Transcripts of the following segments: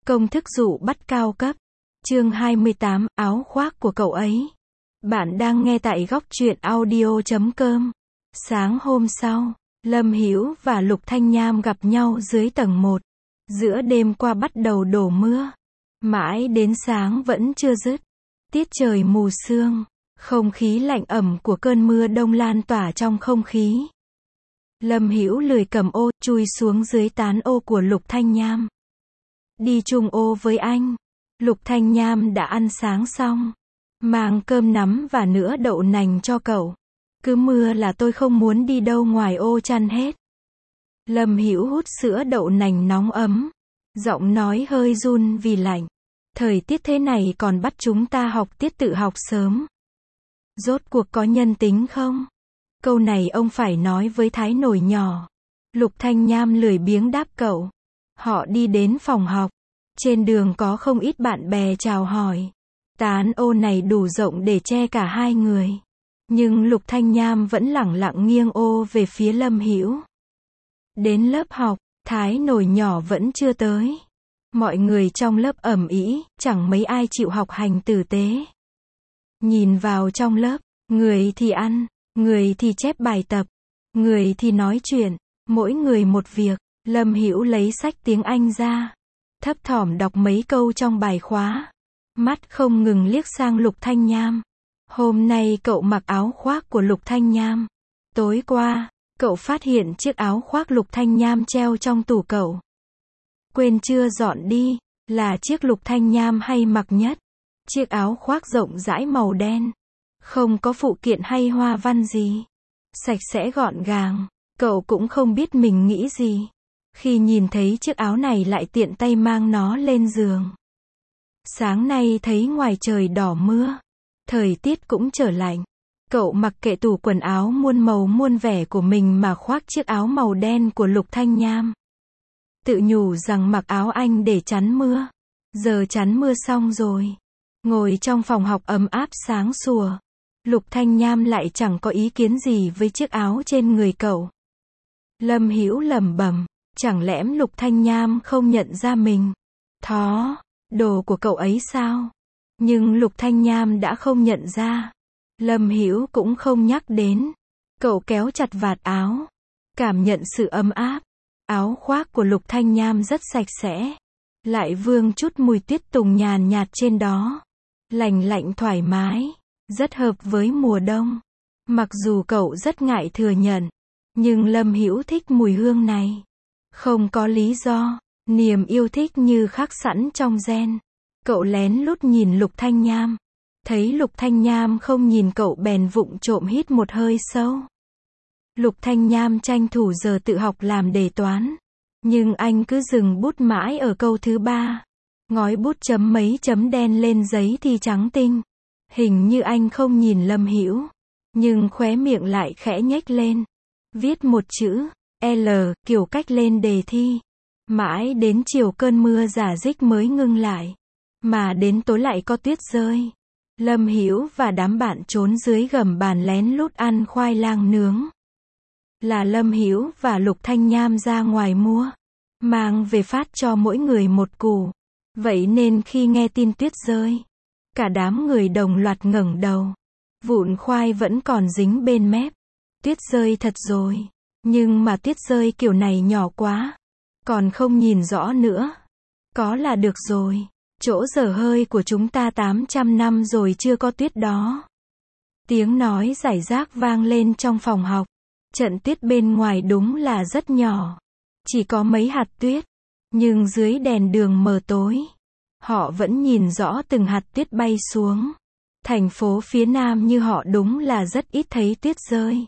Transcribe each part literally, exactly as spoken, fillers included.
Công thức dụ bắt cao cấp. Chương hai mươi tám, áo khoác của cậu ấy. Bạn đang nghe tại góc truyện audio chấm com. Sáng hôm sau, Lâm Hữu và Lục Thanh Nham gặp nhau dưới tầng một. Giữa đêm qua bắt đầu đổ mưa. Mãi đến sáng vẫn chưa dứt. Tiết trời mù sương. Không khí lạnh ẩm của cơn mưa đông lan tỏa trong không khí. Lâm Hữu lười cầm ô, chui xuống dưới tán ô của Lục Thanh Nham. Đi chung ô với anh. Lục Thanh Nham đã ăn sáng xong. Mang cơm nắm và nữa đậu nành cho cậu. Cứ mưa là tôi không muốn đi đâu ngoài ô chăn hết. Lâm Hữu hút sữa đậu nành nóng ấm. Giọng nói hơi run vì lạnh. Thời tiết thế này còn bắt chúng ta học tiết tự học sớm. Rốt cuộc có nhân tính không? Câu này ông phải nói với Thái Nổi nhỏ. Lục Thanh Nham lười biếng đáp cậu. Họ đi đến phòng học. Trên đường có không ít bạn bè chào hỏi. Tán ô này đủ rộng để che cả hai người. Nhưng Lục Thanh Nham vẫn lẳng lặng nghiêng ô về phía Lâm Hữu. Đến lớp học, Thái Nổi nhỏ vẫn chưa tới. Mọi người trong lớp ầm ĩ, chẳng mấy ai chịu học hành tử tế. Nhìn vào trong lớp, người thì ăn, người thì chép bài tập, người thì nói chuyện, mỗi người một việc. Lâm Hữu lấy sách tiếng Anh ra, thấp thỏm đọc mấy câu trong bài khóa. Mắt không ngừng liếc sang Lục Thanh Nham. Hôm nay cậu mặc áo khoác của Lục Thanh Nham. Tối qua, cậu phát hiện chiếc áo khoác Lục Thanh Nham treo trong tủ cậu. Quên chưa dọn đi, là chiếc Lục Thanh Nham hay mặc nhất. Chiếc áo khoác rộng rãi màu đen. Không có phụ kiện hay hoa văn gì. Sạch sẽ gọn gàng. Cậu cũng không biết mình nghĩ gì. Khi nhìn thấy chiếc áo này lại tiện tay mang nó lên giường. Sáng nay thấy ngoài trời đỏ mưa. Thời tiết cũng trở lạnh. Cậu mặc kệ tủ quần áo muôn màu muôn vẻ của mình mà khoác chiếc áo màu đen của Lục Thanh Nham. Tự nhủ rằng mặc áo anh để chắn mưa. Giờ chắn mưa xong rồi. Ngồi trong phòng học ấm áp sáng sủa. Lục Thanh Nham lại chẳng có ý kiến gì với chiếc áo trên người cậu. Lâm Hữu lẩm bẩm, chẳng lẽ Lục Thanh Nham không nhận ra mình? Thó, đồ của cậu ấy sao? Nhưng Lục Thanh Nham đã không nhận ra. Lâm Hữu cũng không nhắc đến. Cậu kéo chặt vạt áo, cảm nhận sự ấm áp. Áo khoác của Lục Thanh Nham rất sạch sẽ, lại vương chút mùi tuyết tùng nhàn nhạt trên đó. Lành lạnh thoải mái, rất hợp với mùa đông. Mặc dù cậu rất ngại thừa nhận, nhưng Lâm Hữu thích mùi hương này. Không có lý do, niềm yêu thích như khắc sẵn trong gen. Cậu lén lút nhìn Lục Thanh Nham. Thấy Lục Thanh Nham không nhìn cậu bèn vụng trộm hít một hơi sâu. Lục Thanh Nham tranh thủ giờ tự học làm đề toán. Nhưng anh cứ dừng bút mãi ở câu thứ ba. Ngói bút chấm mấy chấm đen lên giấy thì trắng tinh. Hình như anh không nhìn Lâm Hữu. Nhưng khóe miệng lại khẽ nhếch lên. Viết một chữ L, kiểu cách lên đề thi. Mãi đến chiều cơn mưa rả rích mới ngưng lại. Mà đến tối lại có tuyết rơi. Lâm Hữu và đám bạn trốn dưới gầm bàn lén lút ăn khoai lang nướng. Là Lâm Hữu và Lục Thanh Nham ra ngoài mua. Mang về phát cho mỗi người một củ. Vậy nên khi nghe tin tuyết rơi, cả đám người đồng loạt ngẩng đầu. Vụn khoai vẫn còn dính bên mép. Tuyết rơi thật rồi. Nhưng mà tuyết rơi kiểu này nhỏ quá. Còn không nhìn rõ nữa. Có là được rồi. Chỗ dở hơi của chúng ta tám trăm năm rồi chưa có tuyết đó. Tiếng nói rải rác vang lên trong phòng học. Trận tuyết bên ngoài đúng là rất nhỏ. Chỉ có mấy hạt tuyết. Nhưng dưới đèn đường mờ tối, họ vẫn nhìn rõ từng hạt tuyết bay xuống. Thành phố phía Nam như họ đúng là rất ít thấy tuyết rơi.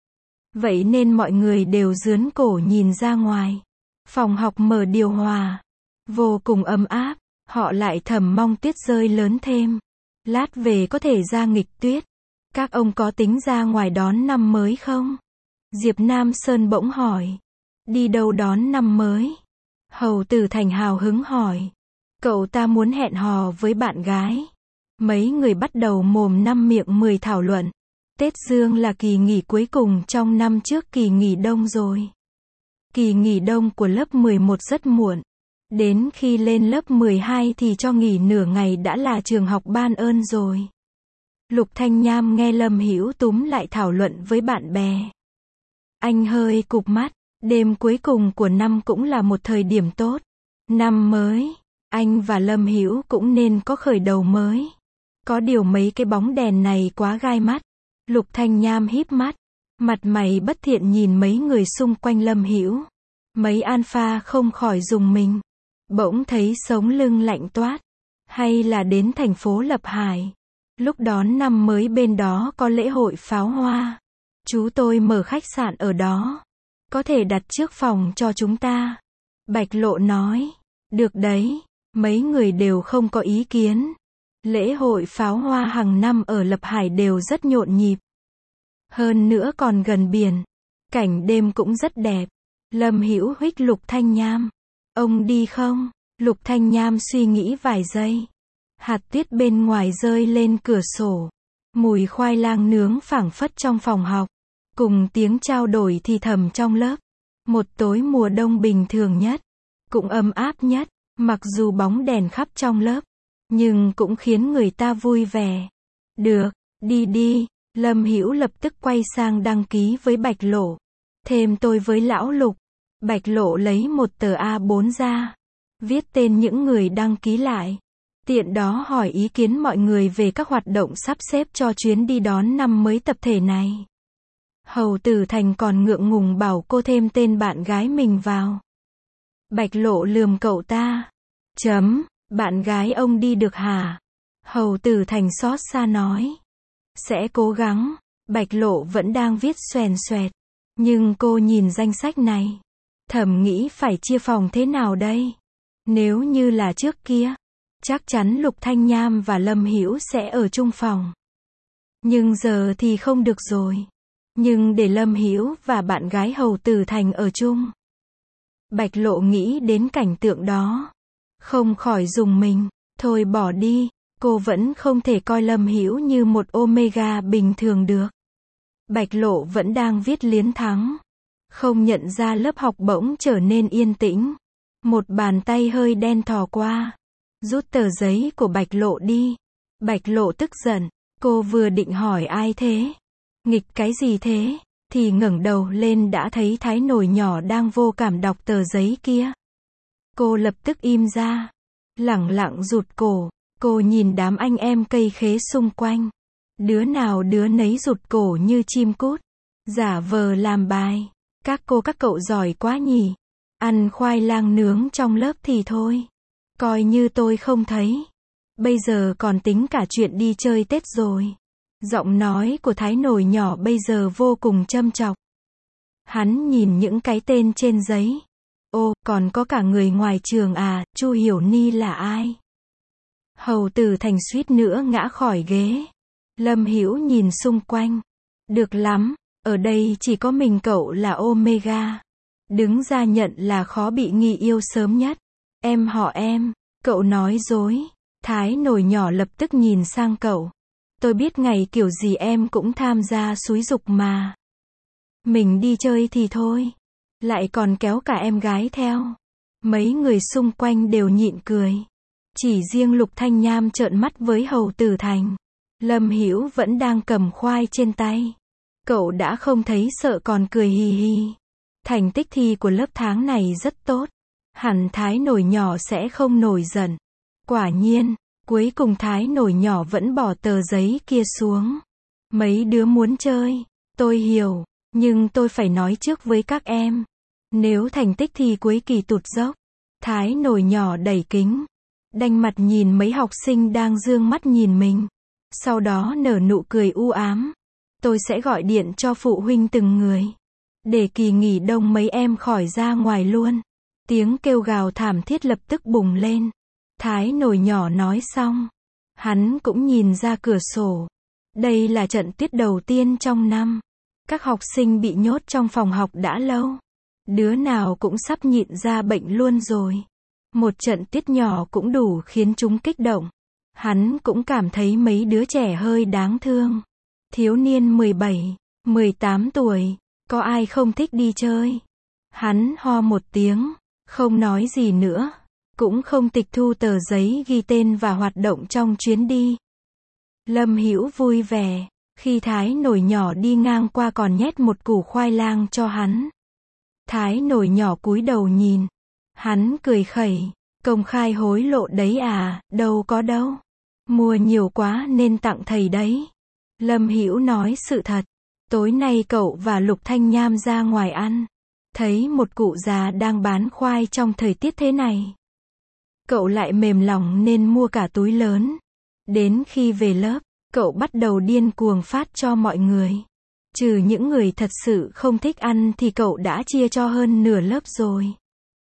Vậy nên mọi người đều rướn cổ nhìn ra ngoài. Phòng học mở điều hòa. Vô cùng ấm áp. Họ lại thầm mong tuyết rơi lớn thêm. Lát về có thể ra nghịch tuyết. Các ông có tính ra ngoài đón năm mới không? Diệp Nam Sơn bỗng hỏi. Đi đâu đón năm mới? Hầu Tử Thành hào hứng hỏi. Cậu ta muốn hẹn hò với bạn gái. Mấy người bắt đầu mồm năm miệng mười thảo luận. Tết Dương là kỳ nghỉ cuối cùng trong năm trước kỳ nghỉ đông rồi. Kỳ nghỉ đông của lớp mười một rất muộn. Đến khi lên lớp mười hai thì cho nghỉ nửa ngày đã là trường học ban ơn rồi. Lục Thanh Nham nghe Lâm Hữu túm lại thảo luận với bạn bè. Anh hơi cụp mắt, đêm cuối cùng của năm cũng là một thời điểm tốt. Năm mới, anh và Lâm Hữu cũng nên có khởi đầu mới. Có điều mấy cái bóng đèn này quá gai mắt. Lục Thanh Nham híp mắt, mặt mày bất thiện nhìn mấy người xung quanh Lâm Hữu. Mấy alpha không khỏi rùng mình. Bỗng thấy sống lưng lạnh toát. Hay là đến thành phố Lập Hải. Lúc đón năm mới bên đó có lễ hội pháo hoa. Chú tôi mở khách sạn ở đó. Có thể đặt trước phòng cho chúng ta. Bạch Lộ nói. Được đấy. Mấy người đều không có ý kiến. Lễ hội pháo hoa hàng năm ở Lập Hải đều rất nhộn nhịp. Hơn nữa còn gần biển. Cảnh đêm cũng rất đẹp. Lâm Hữu huých Lục Thanh Nham. Ông đi không? Lục Thanh Nham suy nghĩ vài giây. Hạt tuyết bên ngoài rơi lên cửa sổ. Mùi khoai lang nướng phảng phất trong phòng học. Cùng tiếng trao đổi thì thầm trong lớp. Một tối mùa đông bình thường nhất. Cũng ấm áp nhất. Mặc dù bóng đèn khắp trong lớp. Nhưng cũng khiến người ta vui vẻ. Được, đi đi. Lâm Hữu lập tức quay sang đăng ký với Bạch Lộ. Thêm tôi với lão Lục. Bạch Lộ lấy một tờ A bốn ra. Viết tên những người đăng ký lại. Tiện đó hỏi ý kiến mọi người về các hoạt động sắp xếp cho chuyến đi đón năm mới tập thể này. Hầu Tử Thành còn ngượng ngùng bảo cô thêm tên bạn gái mình vào. Bạch Lộ lườm cậu ta. Chấm, bạn gái ông đi được hả? Hầu Tử Thành xót xa nói. Sẽ cố gắng. Bạch Lộ vẫn đang viết xoèn xoẹt. Nhưng cô nhìn danh sách này. Thầm nghĩ phải chia phòng thế nào đây? Nếu như là trước kia, chắc chắn Lục Thanh Nham và Lâm Hữu sẽ ở chung phòng. Nhưng giờ thì không được rồi. Nhưng để Lâm Hữu và bạn gái Hầu Tử Thành ở chung. Bạch Lộ nghĩ đến cảnh tượng đó. Không khỏi rùng mình. Thôi bỏ đi. Cô vẫn không thể coi Lâm Hữu như một Omega bình thường được. Bạch Lộ vẫn đang viết liến thắng. Không nhận ra lớp học bỗng trở nên yên tĩnh. Một bàn tay hơi đen thò qua. Rút tờ giấy của Bạch Lộ đi. Bạch Lộ tức giận. Cô vừa định hỏi ai thế? Nghịch cái gì thế? Thì ngẩng đầu lên đã thấy Thái Nổi nhỏ đang vô cảm đọc tờ giấy kia. Cô lập tức im ra. Lẳng lặng rụt cổ. Cô nhìn đám anh em cây khế xung quanh. Đứa nào đứa nấy rụt cổ như chim cút. Giả vờ làm bài. Các cô các cậu giỏi quá nhỉ. Ăn khoai lang nướng trong lớp thì thôi. Coi như tôi không thấy. Bây giờ còn tính cả chuyện đi chơi Tết rồi. Giọng nói của Thái Nổi nhỏ bây giờ vô cùng châm chọc. Hắn nhìn những cái tên trên giấy. Ô, còn có cả người ngoài trường à, Chu Hiểu Ni là ai? Hầu Tử Thành suýt nữa ngã khỏi ghế. Lâm Hữu nhìn xung quanh. Được lắm, ở đây chỉ có mình cậu là Omega. Đứng ra nhận là khó bị nghi yêu sớm nhất. Em họ em, cậu nói dối. Thái Nổi nhỏ lập tức nhìn sang cậu. Tôi biết ngày kiểu gì em cũng tham gia xúi giục mà. Mình đi chơi thì thôi. Lại còn kéo cả em gái theo. Mấy người xung quanh đều nhịn cười. Chỉ riêng Lục Thanh Nham trợn mắt với Hầu Tử Thành. Lâm Hữu vẫn đang cầm khoai trên tay. Cậu đã không thấy sợ còn cười hì hì. Thành tích thi của lớp tháng này rất tốt. Hẳn Thái Nổi nhỏ sẽ không nổi giận. Quả nhiên, cuối cùng Thái Nổi nhỏ vẫn bỏ tờ giấy kia xuống. Mấy đứa muốn chơi, tôi hiểu, nhưng tôi phải nói trước với các em. Nếu thành tích thi cuối kỳ tụt dốc, Thái Nổi nhỏ đẩy kính. Đanh mặt nhìn mấy học sinh đang dương mắt nhìn mình. Sau đó nở nụ cười u ám. Tôi sẽ gọi điện cho phụ huynh từng người. Để kỳ nghỉ đông mấy em khỏi ra ngoài luôn. Tiếng kêu gào thảm thiết lập tức bùng lên. Thái Nổi nhỏ nói xong. Hắn cũng nhìn ra cửa sổ. Đây là trận tuyết đầu tiên trong năm. Các học sinh bị nhốt trong phòng học đã lâu. Đứa nào cũng sắp nhịn ra bệnh luôn rồi. Một trận tuyết nhỏ cũng đủ khiến chúng kích động. Hắn cũng cảm thấy mấy đứa trẻ hơi đáng thương. Thiếu niên mười bảy, mười tám tuổi, có ai không thích đi chơi? Hắn ho một tiếng, không nói gì nữa. cũng không tịch thu tờ giấy ghi tên và hoạt động trong chuyến đi. Lâm Hữu vui vẻ, khi Thái Nổi nhỏ đi ngang qua còn nhét một củ khoai lang cho hắn. Thái Nổi nhỏ cúi đầu nhìn, hắn cười khẩy, công khai hối lộ đấy à, đâu có đâu. Mua nhiều quá nên tặng thầy đấy. Lâm Hữu nói sự thật, tối nay cậu và Lục Thanh Nham ra ngoài ăn, thấy một cụ già đang bán khoai trong thời tiết thế này. Cậu lại mềm lòng nên mua cả túi lớn. Đến khi về lớp, cậu bắt đầu điên cuồng phát cho mọi người. Trừ những người thật sự không thích ăn thì cậu đã chia cho hơn nửa lớp rồi.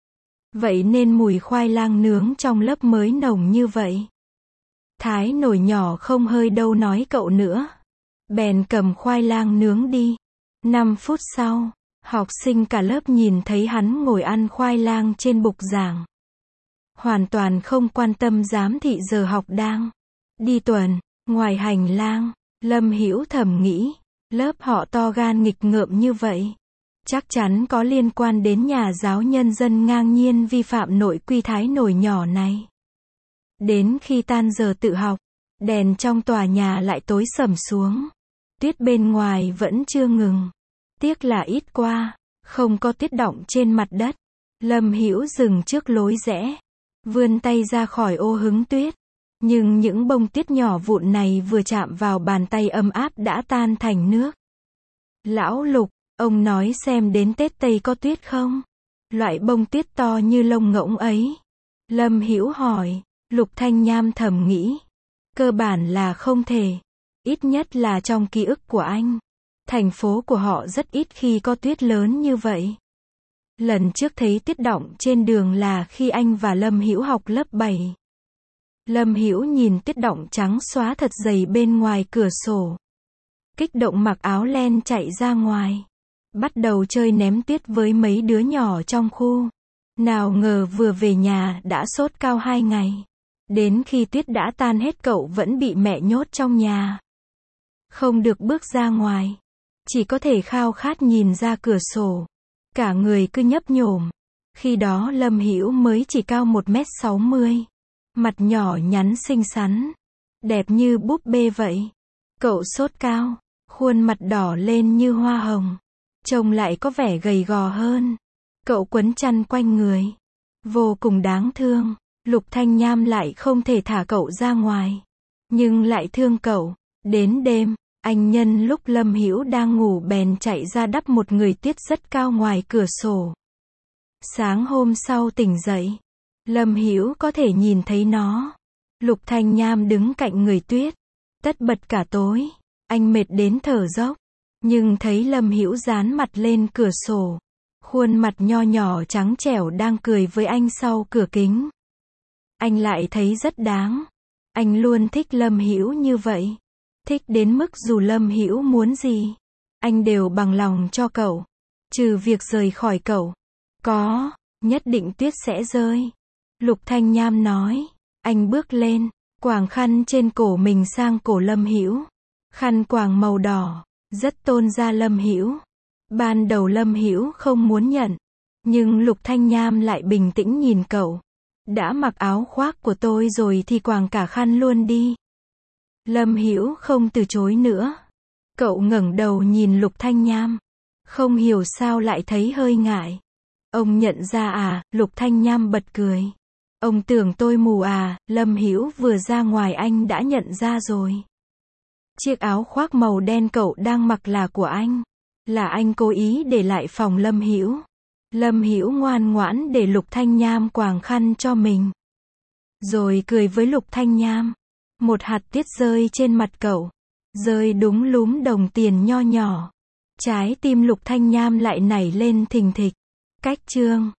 Vậy nên mùi khoai lang nướng trong lớp mới nồng như vậy. Thái Nổi nhỏ không hơi đâu nói cậu nữa. Bèn cầm khoai lang nướng đi. năm phút sau, học sinh cả lớp nhìn thấy hắn ngồi ăn khoai lang trên bục giảng. Hoàn toàn không quan tâm giám thị giờ học đang đi tuần. Ngoài hành lang, Lâm Hữu thầm nghĩ, lớp họ to gan nghịch ngợm như vậy. Chắc chắn có liên quan đến nhà giáo nhân dân ngang nhiên vi phạm nội quy Thái Nổi nhỏ này. Đến khi tan giờ tự học, đèn trong tòa nhà lại tối sầm xuống. Tuyết bên ngoài vẫn chưa ngừng. Tiếc là ít qua, không có tuyết đọng trên mặt đất. Lâm Hữu dừng trước lối rẽ, vươn tay ra khỏi ô hứng tuyết. Nhưng những bông tuyết nhỏ vụn này vừa chạm vào bàn tay ấm áp đã tan thành nước. Lão Lục, ông nói xem đến Tết Tây có tuyết không? Loại bông tuyết to như lông ngỗng ấy. Lâm Hữu hỏi. Lục Thanh Nham thầm nghĩ. Cơ bản là không thể. Ít nhất là trong ký ức của anh. Thành phố của họ rất ít khi có tuyết lớn như vậy. Lần trước thấy tuyết đọng trên đường là khi anh và Lâm Hữu học lớp bảy. Lâm Hữu nhìn tuyết đọng trắng xóa thật dày bên ngoài cửa sổ. Kích động mặc áo len chạy ra ngoài. Bắt đầu chơi ném tuyết với mấy đứa nhỏ trong khu. Nào ngờ vừa về nhà đã sốt cao hai ngày. Đến khi tuyết đã tan hết cậu vẫn bị mẹ nhốt trong nhà. Không được bước ra ngoài. Chỉ có thể khao khát nhìn ra cửa sổ. Cả người cứ nhấp nhổm. Khi đó Lâm Hữu mới chỉ cao một mét sáu mươi. Mặt nhỏ nhắn xinh xắn. Đẹp như búp bê vậy. Cậu sốt cao. Khuôn mặt đỏ lên như hoa hồng. Trông lại có vẻ gầy gò hơn. Cậu quấn chăn quanh người. Vô cùng đáng thương. Lục Thanh Nham lại không thể thả cậu ra ngoài. Nhưng lại thương cậu. Đến đêm, anh nhân lúc Lâm Hữu đang ngủ bèn chạy ra đắp một người tuyết rất cao ngoài cửa sổ. Sáng hôm sau tỉnh dậy, Lâm Hữu có thể nhìn thấy nó. Lục Thanh Nham đứng cạnh người tuyết. Tất bật cả tối, anh mệt đến thở dốc. Nhưng thấy Lâm Hữu dán mặt lên cửa sổ. Khuôn mặt nho nhỏ trắng trẻo đang cười với anh sau cửa kính. Anh lại thấy rất đáng. Anh luôn thích Lâm Hữu như vậy. Thích đến mức dù Lâm Hữu muốn gì, anh đều bằng lòng cho cậu. Trừ việc rời khỏi cậu. Có, nhất định tuyết sẽ rơi. Lục Thanh Nham nói. Anh bước lên, quàng khăn trên cổ mình sang cổ Lâm Hữu. Khăn quàng màu đỏ, rất tôn da Lâm Hữu. Ban đầu Lâm Hữu không muốn nhận, nhưng Lục Thanh Nham lại bình tĩnh nhìn cậu. Đã mặc áo khoác của tôi rồi thì quàng cả khăn luôn đi. Lâm Hữu không từ chối nữa. Cậu ngẩng đầu nhìn Lục Thanh Nham. Không hiểu sao lại thấy hơi ngại. Ông nhận ra à? Lục Thanh Nham bật cười. Ông tưởng tôi mù à? Lâm Hữu vừa ra ngoài anh đã nhận ra rồi. Chiếc áo khoác màu đen cậu đang mặc là của anh. Là anh cố ý để lại phòng Lâm Hữu. Lâm Hữu ngoan ngoãn để Lục Thanh Nham quàng khăn cho mình. Rồi cười với Lục Thanh Nham. Một hạt tuyết rơi trên mặt cậu. Rơi đúng lúm đồng tiền nho nhỏ. Trái tim Lục Thanh Nham lại nảy lên thình thịch. Cách chương